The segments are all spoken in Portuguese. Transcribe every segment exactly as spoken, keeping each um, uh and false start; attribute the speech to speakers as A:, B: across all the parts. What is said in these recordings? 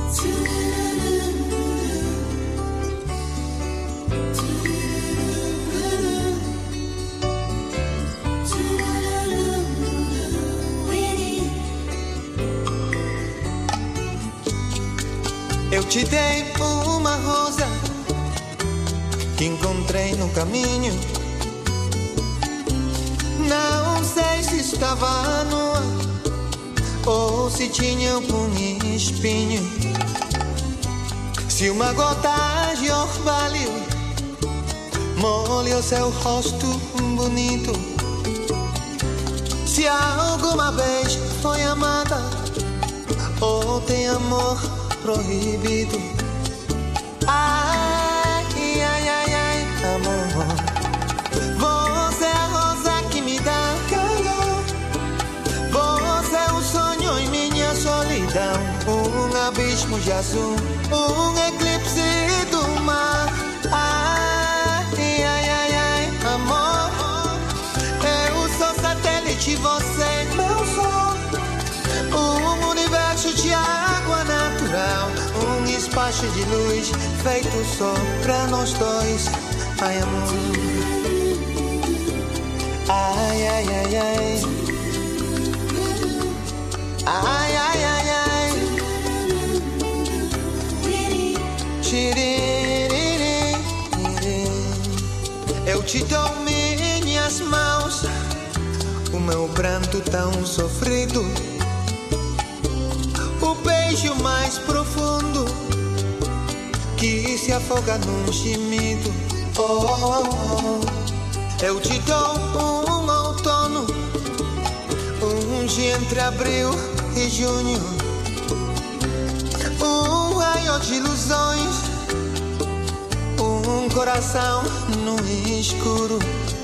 A: Eu te dei uma rosa que encontrei no caminho. Não sei se estava nua ou se tinha um espinho. Se uma gota de orvalho molhou seu rosto bonito. Se alguma vez foi amada ou tem amor proibido. Ai, ai, ai, ai, amor, você é a rosa que me dá calor. Você é um sonho em minha solidão, um abismo de azul, um eclipse do mar. Ai, ai, ai, ai, amor, eu sou satélite, você meu sol. Um universo de água natural, um espaço de luz feito só pra nós dois. Ai, amor. Ai, ai, ai, ai. Ai, ai, ai, ai. Eu te dou minhas mãos, o meu pranto tão sofrido, o beijo mais profundo que se afoga num gemido. Oh, oh, oh. Eu te dou um outono, um dia entre abril e junho, um raio de ilusões, um coração no escuro.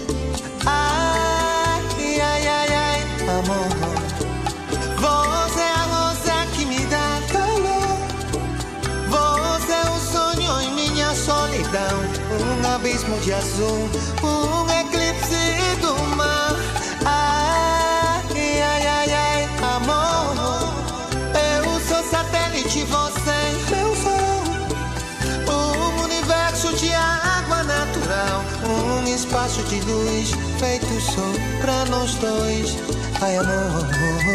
A: Ai, ai, ai, ai, amor, você é a rosa que me dá calor. Você é um sonho em minha solidão, um abismo de azul, um eclipse do mar. Ai, ai, ai, ai, amor, eu sou satélite, você meu sol. Um universo de água natural, um espaço de luz feito só pra nós dois. Ai, amor.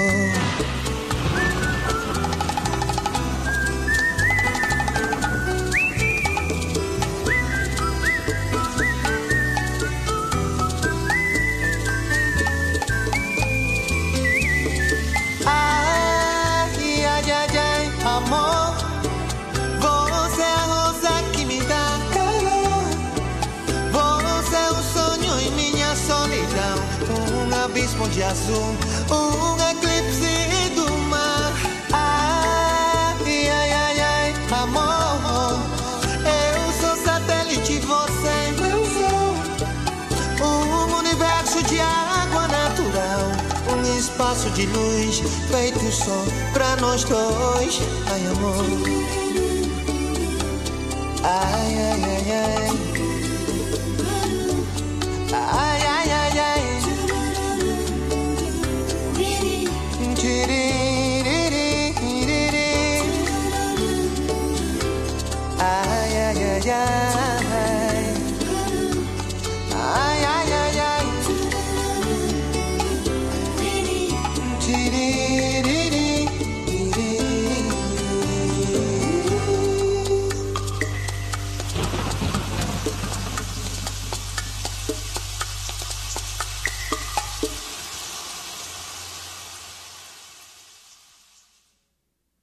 A: Amor, você é a rosa que me dá calor. Você é um sonho em minha solidão, um abismo de azul, um eclipse do mar. Ai, ai, ai, ai, amor, eu sou satélite, você meu sol. Um universo de água natural, um espaço de luz feito só pra nós dois. Ai, amor. Ai, ai, ai, ai. Ai, ai, ai, ai. Tiriririri. Ai, ai, ai, ai.